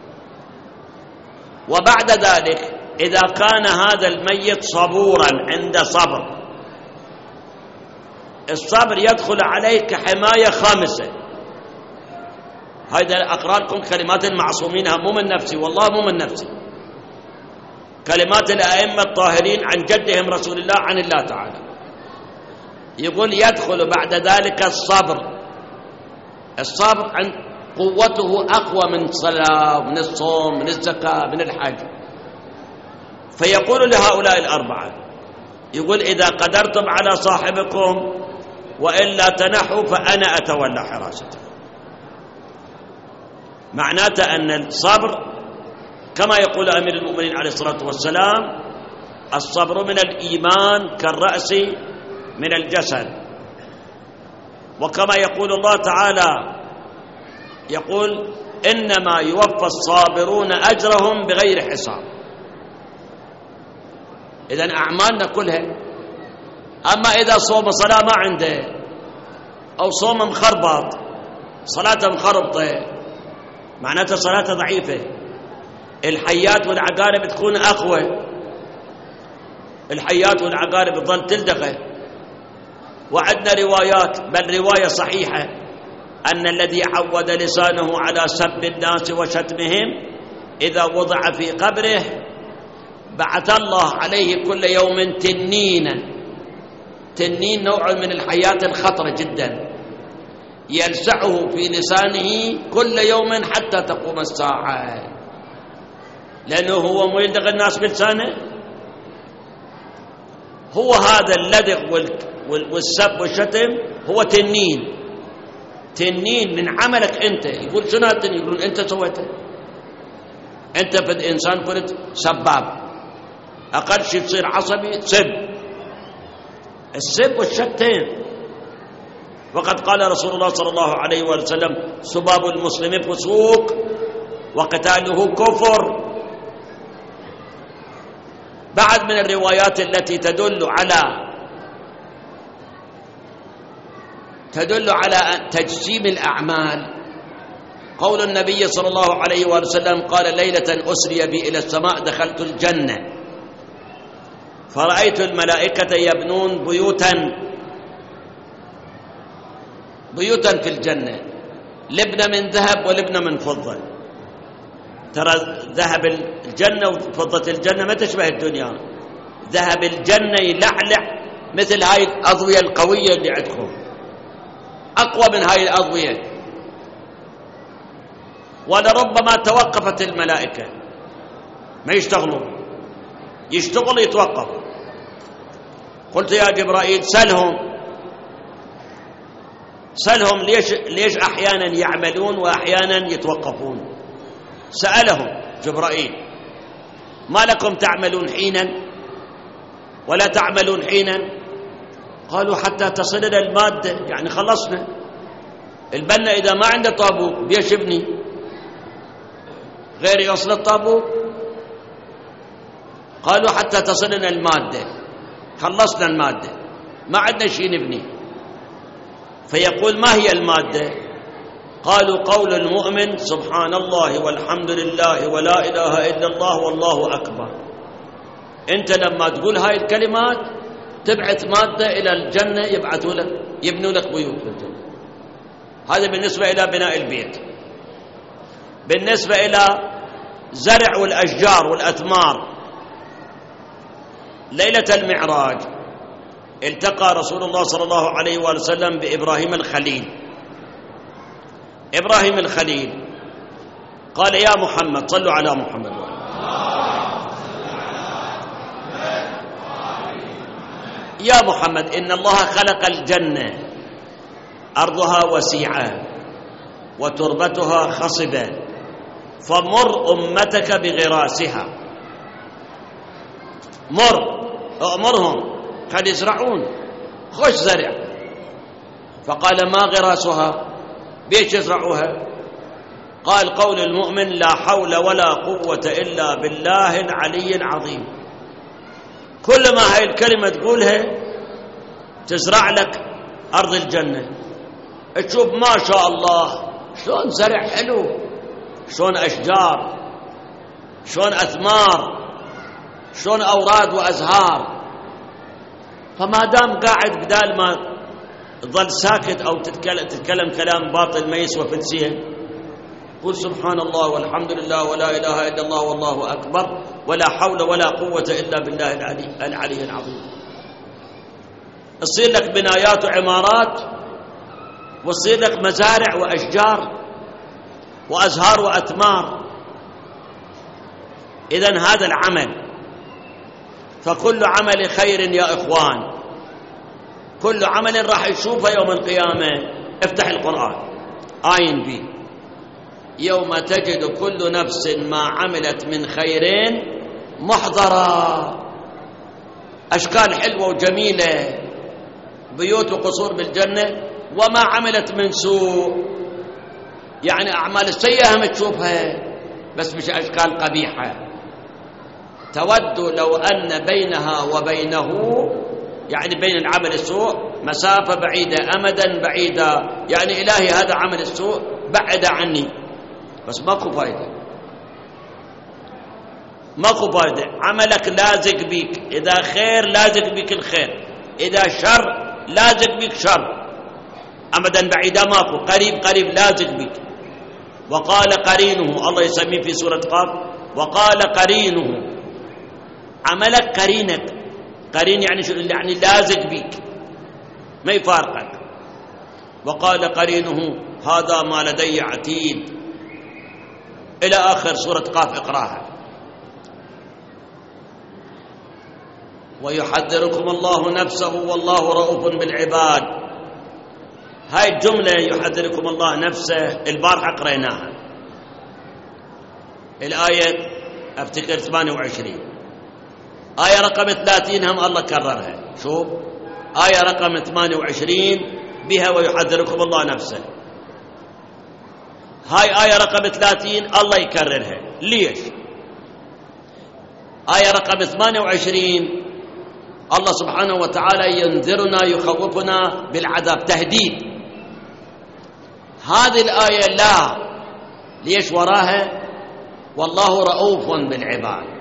وبعد ذلك إذا كان هذا الميت صبورا، عنده صبر، الصبر يدخل عليه كحماية 5. هذا أقرأ لكم كلمات المعصومين، مو من نفسي، والله مو من نفسي، كلمات الأئمة الطاهرين عن جدهم رسول الله عن الله تعالى. يقول يدخل بعد ذلك الصبر. الصبر عن قوته أقوى من الصلاة، من الصوم، من الزكاة، من الحج. فيقول لهؤلاء 4، يقول إذا قدرتم على صاحبكم وإلا تنحوا فأنا أتولى حراسته. معناته أن الصبر كما يقول أمير المؤمنين عليه الصلاة والسلام: الصبر من الإيمان كالرأس من الجسد. وكما يقول الله تعالى، يقول: إنما يوفى الصابرون أجرهم بغير حساب. إذن أعمالنا كلها. أما إذا صوم صلاة ما عنده، أو صوم مخربط، صلاة مخربطة، معناته صلاة ضعيفة. الحيات والعقارب تكون أقوى، الحيات والعقارب تظل تلدغه. وعندنا روايات، بل رواية صحيحة، أن الذي عود لسانه على سب الناس وشتمهم إذا وضع في قبره بعث الله عليه كل يوم تنينا. تنين نوع من الحيات الخطرة جدا، يلسعه في لسانه كل يوم حتى تقوم الساعة، لأنه هو مو يلدغ الناس بلسانه. هو هذا اللدغ والسب والشتم هو تنين. تنين من عملك أنت. يقول شنو التنين؟ يقولون أنت سويته. أنت في إنسان كنت سباب، أقل شيء تصير عصبي سب. السب والشتم. وقد قال رسول الله صلى الله عليه وسلم: سباب المسلم فسوق وقتاله كفر. بعد من الروايات التي تدل على تجسيم الأعمال قول النبي صلى الله عليه وسلم قال: ليلة أسري بي إلى السماء دخلت الجنة فرأيت الملائكة يبنون بيوتا في الجنة، لبنة من ذهب ولبنة من فضة. ترى ذهب الجنة وفضة الجنة ما تشبه الدنيا. ذهب الجنة يلعلع مثل هاي الأضوية القوية اللي عندكم، أقوى من هاي الأضوية. ولربما توقفت الملائكة، ما يشتغل يتوقف. قلت يا جبرائيل سلهم ليش أحيانا يعملون وأحيانا يتوقفون. سألهم جبرائيل: ما لكم تعملون حينا ولا تعملون حينا؟ قالوا: حتى تصلنا المادة، يعني خلصنا. البنا إذا ما عنده طابوق بيش يبني غير يوصل الطابوق. قالوا حتى تصلنا المادة، خلصنا المادة ما عندنا شيء نبني. فيقول ما هي المادة؟ قالوا قول المؤمن سبحان الله والحمد لله ولا إله إلا الله والله أكبر. أنت لما تقول هاي الكلمات تبعث مادة إلى الجنة، يبعثوا لك يبنوا لك بيوت في الجنة. هذا بالنسبة إلى بناء البيت. بالنسبة إلى زرع والأشجار والأثمار، ليلة المعراج التقى رسول الله صلى الله عليه وآله وسلم بإبراهيم الخليل. إبراهيم الخليل قال يا محمد، صلوا على محمد، يا محمد إن الله خلق الجنة أرضها وسيعة وتربتها خصبة، فمر أمتك بغراسها. أمرهم قد يزرعون، خش زرع. فقال ما غراسها؟ بيش يزرعوها؟ قال قول المؤمن لا حول ولا قوة إلا بالله العلي العظيم. كل ما هاي الكلمة تقولها تزرع لك أرض الجنة. تشوف ما شاء الله شلون زرع حلو، شلون أشجار، شلون أثمار، شلون أوراد وأزهار. فما دام قاعد بدال ما تظل ساكت أو تتكلم كلام باطل ما يسوى فلسين، قل سبحان الله والحمد لله ولا إله إلا الله والله أكبر ولا حول ولا قوة إلا بالله العلي العظيم. تصير لك بنايات وعمارات، وتصير لك مزارع وأشجار وأزهار وأثمار. إذن هذا العمل، فكل عمل خير يا إخوان، كل عمل راح يشوفه يوم القيامة. افتح القرآن آيين بي يوم تجد كل نفس ما عملت من خير محضرا. أشكال حلوة وجميلة، بيوت وقصور بالجنة، وما عملت من سوء، يعني أعمال السيئة هم تشوفها بس مش أشكال قبيحة. تود لو أن بينها وبينه، يعني بين العمل السوء مسافة بعيدة، أمدا بعيدة، يعني إلهي هذا عمل السوء بعد عني، بس ماكو فايدة، ماكو فايدة. عملك لازق بيك، إذا خير لازق بيك الخير، إذا شر لازق بيك شر، أمدا بعيدا ماكو، قريب قريب لازق بيك. وقال قرينه، الله يسميه في سورة قاف، وقال قرينه، عملك قرينك، قرين يعني شو؟ يعني لازق بيك ما يفارقك. وقال قرينه هذا ما لدي عتيد، إلى آخر سورة قاف اقراها. ويحذركم الله نفسه والله رؤوف بالعباد. هاي الجملة يحذركم الله نفسه البارحة قريناها، الآية أفتكر 28. آية رقم 30 هم الله كررها. شوف آية رقم 28 بها ويحذركم الله نفسه. هاي آية رقم 30 الله يكررها. ليش؟ آية رقم 28 الله سبحانه وتعالى ينذرنا يخوفنا بالعذاب، تهديد. هذه الآية لا، ليش وراها؟ والله رؤوف بالعباد.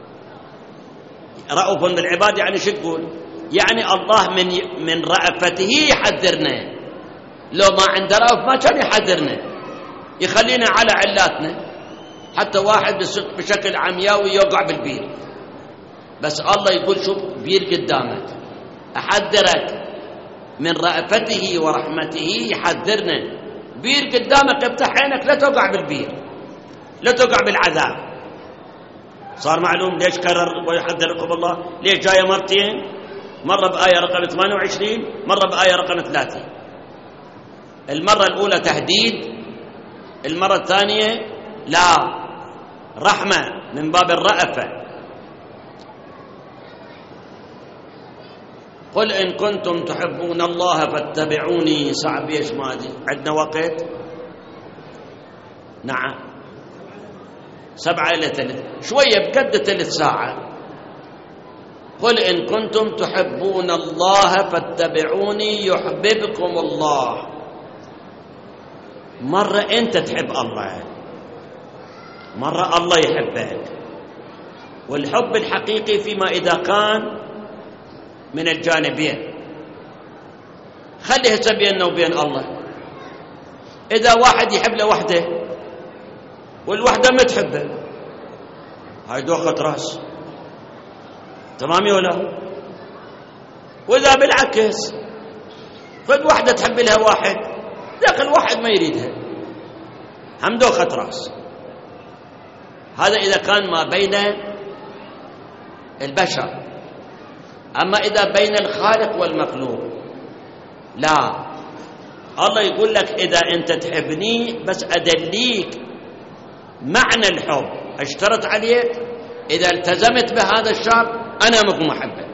رؤوف بالعباد يعني شو تقول؟ يعني الله من رأفته يحذرنا، لو ما عنده رأف ما كان يحذرنا، يخلينا على علاتنا. حتى واحد بشكل عمياوي يوقع بالبير، بس الله يقول شوف بير قدامك، أحذرك من رأفته ورحمته، يحذرنا بير قدامك، افتح عينك لا توقع بالبير، لا توقع بالعذاب. صار معلوم ليش كرر ويحذركم الله؟ ليش جاية مرتين؟ مرة بآية رقم 28، مرة بآية رقم 30. المرة الأولى تهديد، المرة الثانية لا، رحمة من باب الرأفة. قل إن كنتم تحبون الله فاتبعوني. صعب ايش ما ادري، عندنا وقت؟ نعم 7 إلى 3، شوية بقد 3 ساعة. قل إن كنتم تحبون الله فاتبعوني يحببكم الله. مرة أنت تحب الله، مرة الله يحبك. والحب الحقيقي فيما إذا كان من الجانبين. خليه بيننا وبين الله. إذا واحد يحب لوحده والوحدة ما تحبه، هاي دوخة راس، تمام ولا؟ وإذا بالعكس خذ واحدة تحب لها واحد، ذاك الواحد ما يريدها، هم دوخة راس. هذا إذا كان ما بين البشر. أما إذا بين الخالق والمخلوق لا. الله يقول لك إذا أنت تحبني بس أدليك معنى الحب، اشترط عليك إذا التزمت بهذا الشرط أنا مكون محبك.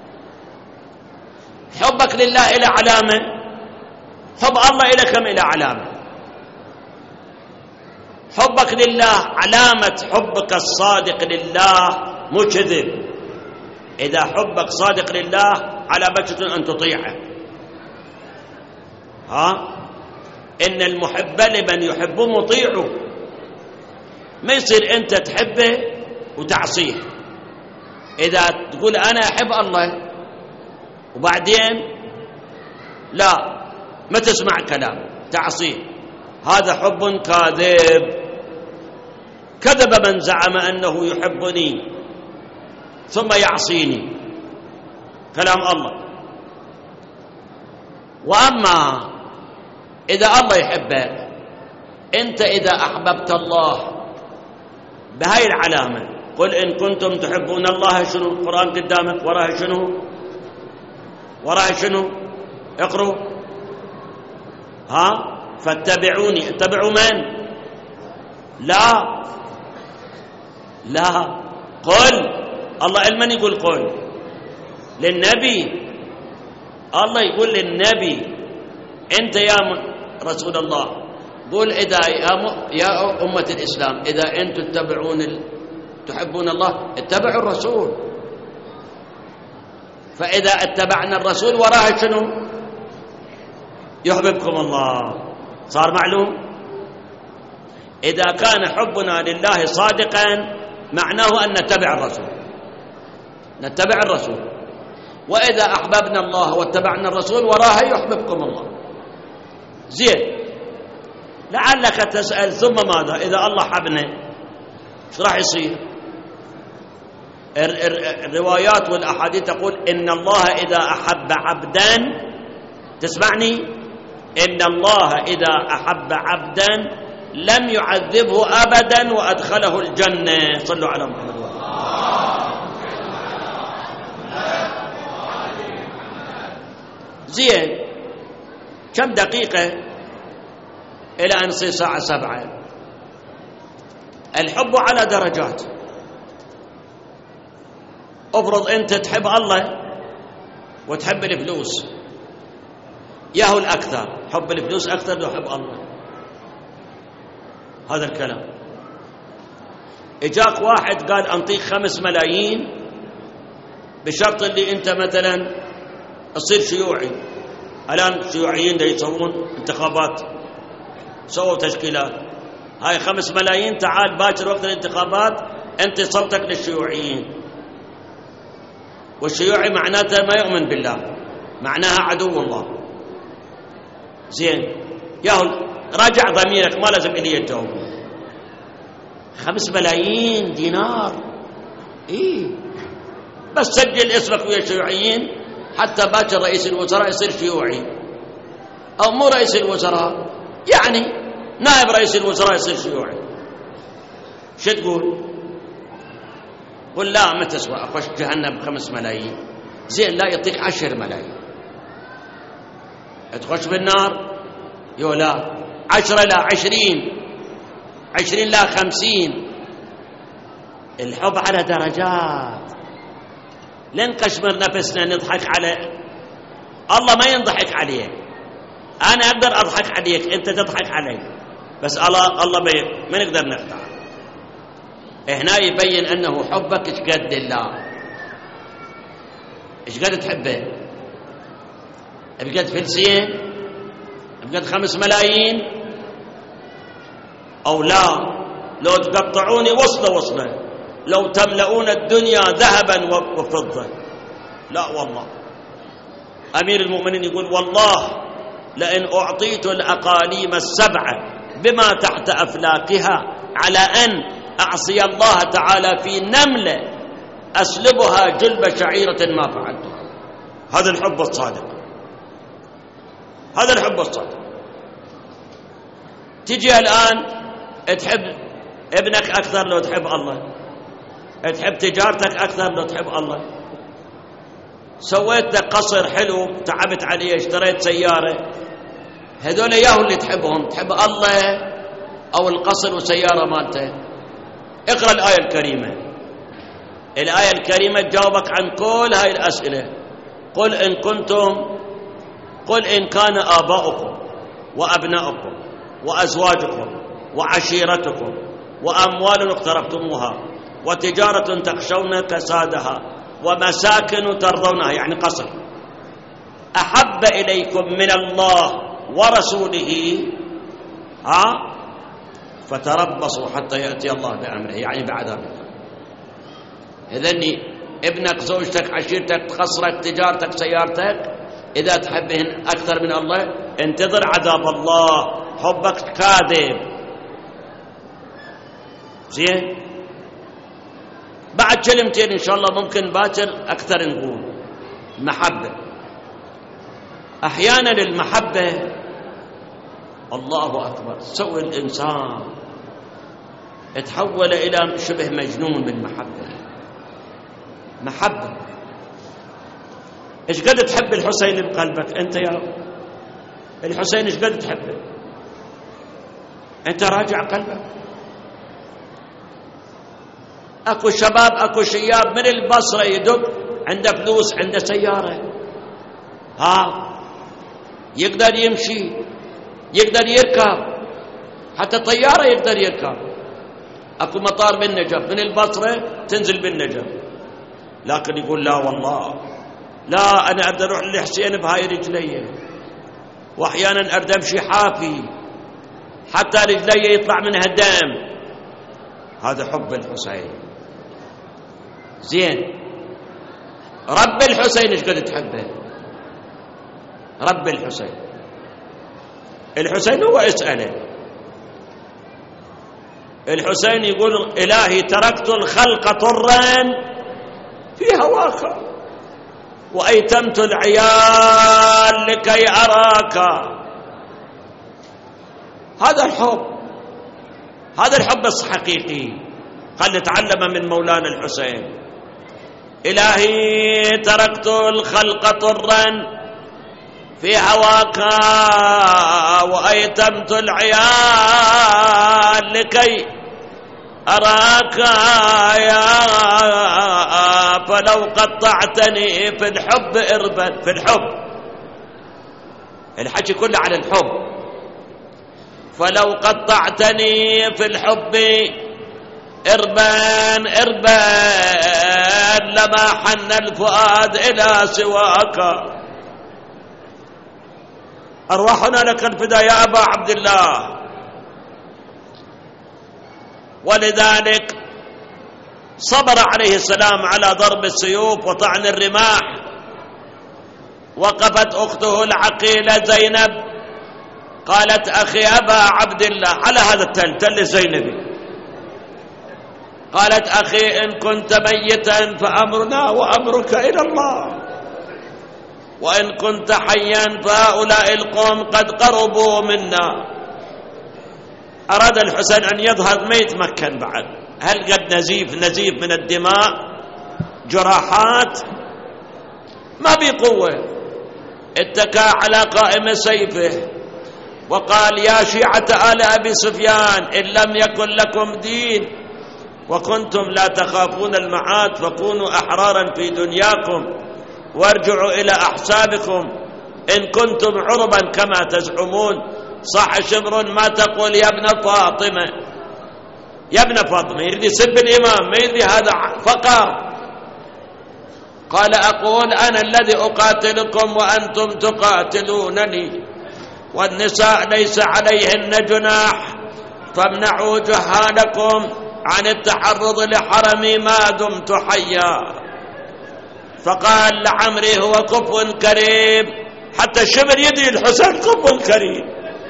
حبك لله إلى علامة، حب الله إلى كم إلى علامة. حبك لله علامة حبك الصادق لله مو كذب. إذا حبك صادق لله على بشرة أن تطيعه. إن المحب لمن يحب مطيعه. ما يصير أنت تحبه وتعصيه. إذا تقول أنا أحب الله وبعدين لا ما تسمع كلام تعصيه، هذا حب كاذب. كذب من زعم أنه يحبني ثم يعصيني، كلام الله. وأما إذا الله يحبك أنت، إذا أحببت الله بهاي العلامة، قل إن كنتم تحبون الله، شنو القرآن قدامك وراه شنو؟ وراه شنو؟ اقروا. فاتبعوني. اتبعوا من؟ لا قل. الله علما يقول قل للنبي. الله يقول للنبي أنت يا رسول الله قل إذا يا أمة الإسلام إذا أنتم تحبون الله اتبعوا الرسول. فإذا اتبعنا الرسول وراه شنو؟ يحببكم الله. صار معلوم؟ إذا كان حبنا لله صادقا معناه أن نتبع الرسول. وإذا أحببنا الله واتبعنا الرسول وراه يحببكم الله. زين، لعلك تسأل ثم ماذا؟ إذا الله حبنا ايش راح يصير؟ الروايات والأحاديث تقول إن الله إذا أحب عبدا، تسمعني؟ إن الله إذا أحب عبدا لم يعذبه أبدا وأدخله الجنة. صلوا على محمد. زين، كم دقيقة إلى أن يصير الساعة 7؟ الحب على درجات. افرض أنت تحب الله وتحب الفلوس، ياهو الأكثر حب الفلوس أكثر لو حب الله. هذا الكلام. إجاك واحد قال أنطيك 5 ملايين بشرط اللي أنت مثلا تصير شيوعي. الآن شيوعيين دا يسوون انتخابات، سووا تشكيلات. هاي 5 ملايين، تعال باكر وقت الانتخابات أنت صوتك للشيوعيين. والشيوعي معناته ما يؤمن بالله، معناها عدو الله. زين، ياهو راجع ضميرك، ما لازم إلي يتجاوب. 5 ملايين دينار، بس سجل اسمك ويا الشيوعيين حتى باكر رئيس الوزراء يصير شيوعي، أو مو رئيس الوزراء يعني نائب رئيس الوزراء يصير شيوعي. شو تقول؟ قل لا ما تسوى، أخش جهنم ب5 ملايين. زين، لا يعطيك 10 ملايين تخش بالنار. يو لا، 10 لا 20 لا 50. الحب على درجات. لن قشمر نفسنا نضحك على الله، ما ينضحك عليه. أنا أقدر أضحك عليك، أنت تضحك علي، بس الله ما نقدر نخدع. هنا يبين أنه حبك قد الله. إيش قد تحبه؟ بقد فلسين؟ بقد 5 ملايين؟ أو لا، لو تقطعوني وصلة لو تملؤون الدنيا ذهبا وفضة. لا والله، أمير المؤمنين يقول والله لئن أعطيت الأقاليم 7 بما تحت أفلاكها على أن أعصي الله تعالى في نملة أسلبها جلب شعيرة ما فعلتها. هذا الحب الصادق، هذا الحب الصادق. تجي الآن تحب ابنك أكثر لو تحب الله، تحب تجارتك أكثر لو تحب الله. سويت لك قصر حلو تعبت عليه، اشتريت سيارة، هذول ياهو اللي تحبهم، تحب الله أو القصر وسيارة مالته؟ اقرأ الآية الكريمة. الآية الكريمة تجاوبك عن كل هاي الأسئلة. قل إن كان آباؤكم وأبناؤكم وأزواجكم وعشيرتكم وأموال اقترفتموها وتجارة تخشون كسادها ومساكن ترضونها، يعني قصر، أحب إليكم من الله ورسوله فتربصوا حتى يأتي الله بأمره، يعني بعذابه. إذن ابنك، زوجتك، عشيرتك، قصرك، تجارتك، سيارتك، إذا تحبهن أكثر من الله انتظر عذاب الله. حبك كاذب. زين، بعد كلمتين إن شاء الله ممكن باكر أكثر نقول محبة. أحيانا المحبة الله أكبر تسوي الإنسان تحول إلى شبه مجنون بالمحبة. محبة. إيش قد تحب الحسين بقلبك أنت يا رب؟ الحسين إيش قد تحبه؟ أنت راجع قلبك. أكو شباب، أكو شياب من البصرة يدق، عنده فلوس، عنده سيارة، يقدر يمشي، يقدر يركب، حتى طيارة يقدر يركب. أكو مطار بالنجف من البصرة تنزل بالنجف، لكن يقول لا والله لا، أنا أريد أروح للحسين بهاي رجلي، وأحيانا أريد أمشي حافي حتى رجلي يطلع منها دم. هذا حب الحسين. زين، رب الحسين ايش قد تحبه؟ رب الحسين، الحسين هو اسأله. الحسين يقول إلهي تركت الخلق طرا في هواك وأيتمت العيال لكي أراك. هذا الحب، هذا الحب الحقيقي. قد نتعلم من مولانا الحسين. إلهي تركت الخلق طرا في هواك وأيتمت العيال لكي أراك يا، فلو قطعتني في الحب إربا. في الحب، الحكي كله على الحب. فلو قطعتني في الحب إربان لما حن الفؤاد إلى سواك. أرواحنا لك الفداء يا أبا عبد الله. ولذلك صبر عليه السلام على ضرب السيوف وطعن الرماح. وقفت أخته العقيلة زينب قالت أخي أبا عبد الله، على هذا التل زينبي، قالت أخي إن كنت ميتا فأمرنا وأمرك إلى الله، وإن كنت حيا فهؤلاء القوم قد قربوا منا. أراد الحسين أن يظهر ما يتمكن بعد. هل قد نزيف من الدماء، جراحات، ما بقوة. اتكى على قائم سيفه وقال يا شيعة آل أبي سفيان إن لم يكن لكم دين وكنتم لا تخافون المعاد فكونوا أحرارا في دنياكم وارجعوا إلى أحسابكم إن كنتم عربا كما تزعمون. صح شبر ما تقول يا ابن فاطمة. يا ابن فاطمة يريد يسب الإمام، ما يريد هذا فقط. قال أقول أنا الذي أقاتلكم وأنتم تقاتلونني، والنساء ليس عليهن جناح، فامنعوا جهالكم عن التحرض لحرمي ما دمت حيا. فقال لعمري هو كفو كريم، حتى الشبر يدري الحسين كفو كريم،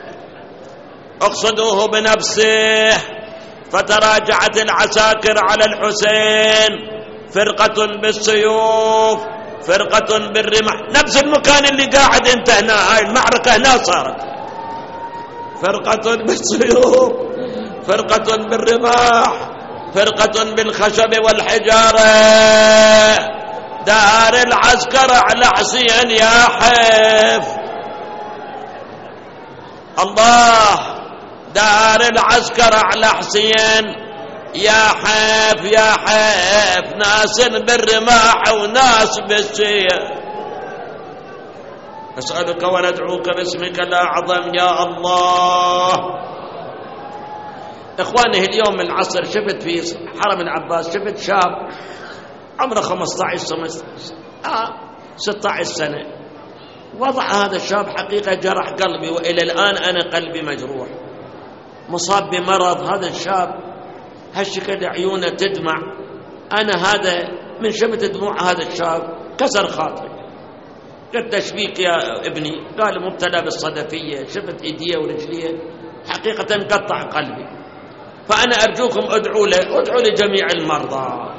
اقصدوه بنفسه. فتراجعت العساكر على الحسين، فرقة بالسيوف، فرقة بالرمح، نفس المكان اللي قاعد انت هنا، هاي المعركة هنا صارت، فرقة بالسيوف، فرقة بالرماح، فرقة بالخشب والحجارة. دار العسكر على حسين يا حيف، الله، دار العسكر على حسين يا حيف يا حيف، ناس بالرماح وناس بالسيف. أسألك وندعوك باسمك الأعظم يا الله. إخواني اليوم العصر شفت في حرم العباس، شفت شاب عمره 16 سنة. وضع هذا الشاب حقيقة جرح قلبي، وإلى الآن أنا قلبي مجروح، مصاب بمرض. هذا الشاب هالشكل عيونه تدمع، أنا هذا من شفت دموع هذا الشاب كسر خاطري. قلت تشبيك يا ابني؟ قال مبتلى بالصدفية، شفت ايديه ورجليه حقيقة قطع قلبي. فأنا أرجوكم ادعوا له، ادعوا لجميع المرضى.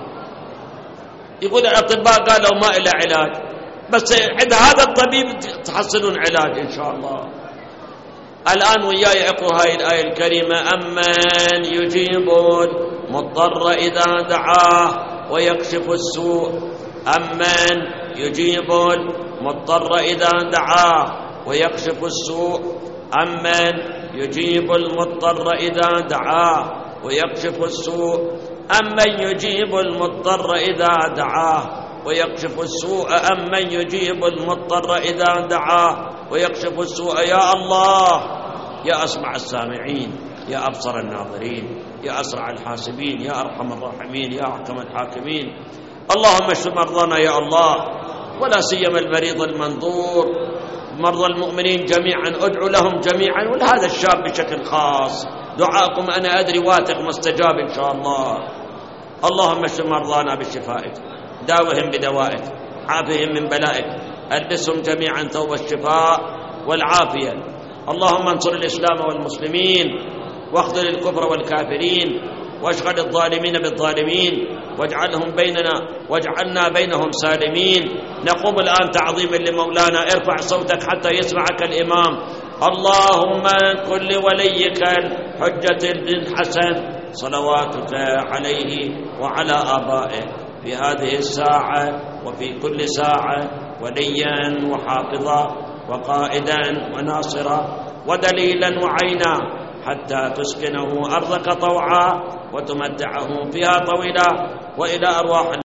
يقول الأطباء قالوا ما إلى علاج، بس عند هذا الطبيب تحصلون علاج إن شاء الله. الآن وياي اقرأ هاي الآية الكريمة: أمن يجيب المضطر إذا دعاه ويكشف السوء. أمن يجيب المضطر إذا دعاه ويكشف السوء. أمن يجيب المضطر إذا دعاه ويكشف السوء. أمن يجيب المضطر إذا دعاه ويكشف السوء. أمن يجيب المضطر إذا دعاه ويكشف السوء. يا الله، يا أسمع السامعين، يا أبصر الناظرين، يا أسرع الحاسبين، يا أرحم الراحمين، يا أحكم الحاكمين. اللهم اشف مرضانا يا الله، ولا سيما المريض المنظور، مرضى المؤمنين جميعا، ادعوا لهم جميعا، ولهذا الشاب بشكل خاص. دعاءكم أنا أدري واثق مستجاب إن شاء الله. اللهم اشف مرضانا بشفائك، داوهم بدوائك، عافهم من بلائك، ألبسهم جميعا ثوب الشفاء والعافية. اللهم انصر الإسلام والمسلمين، واخذل الكفر والكافرين، واشغل الظالمين بالظالمين، واجعلهم بيننا واجعلنا بينهم سالمين. نقوم الآن تعظيما لمولانا. ارفع صوتك حتى يسمعك الإمام. اللهم كن لوليك الحجة بن حسن صلواتك عليه وعلى آبائه في هذه الساعة وفي كل ساعة وليا وحافظا وقائدا وناصرا ودليلا وعينا، حتى تسكنه أرضك طوعا وتمتعه فيها طويلا، وإلى أرواح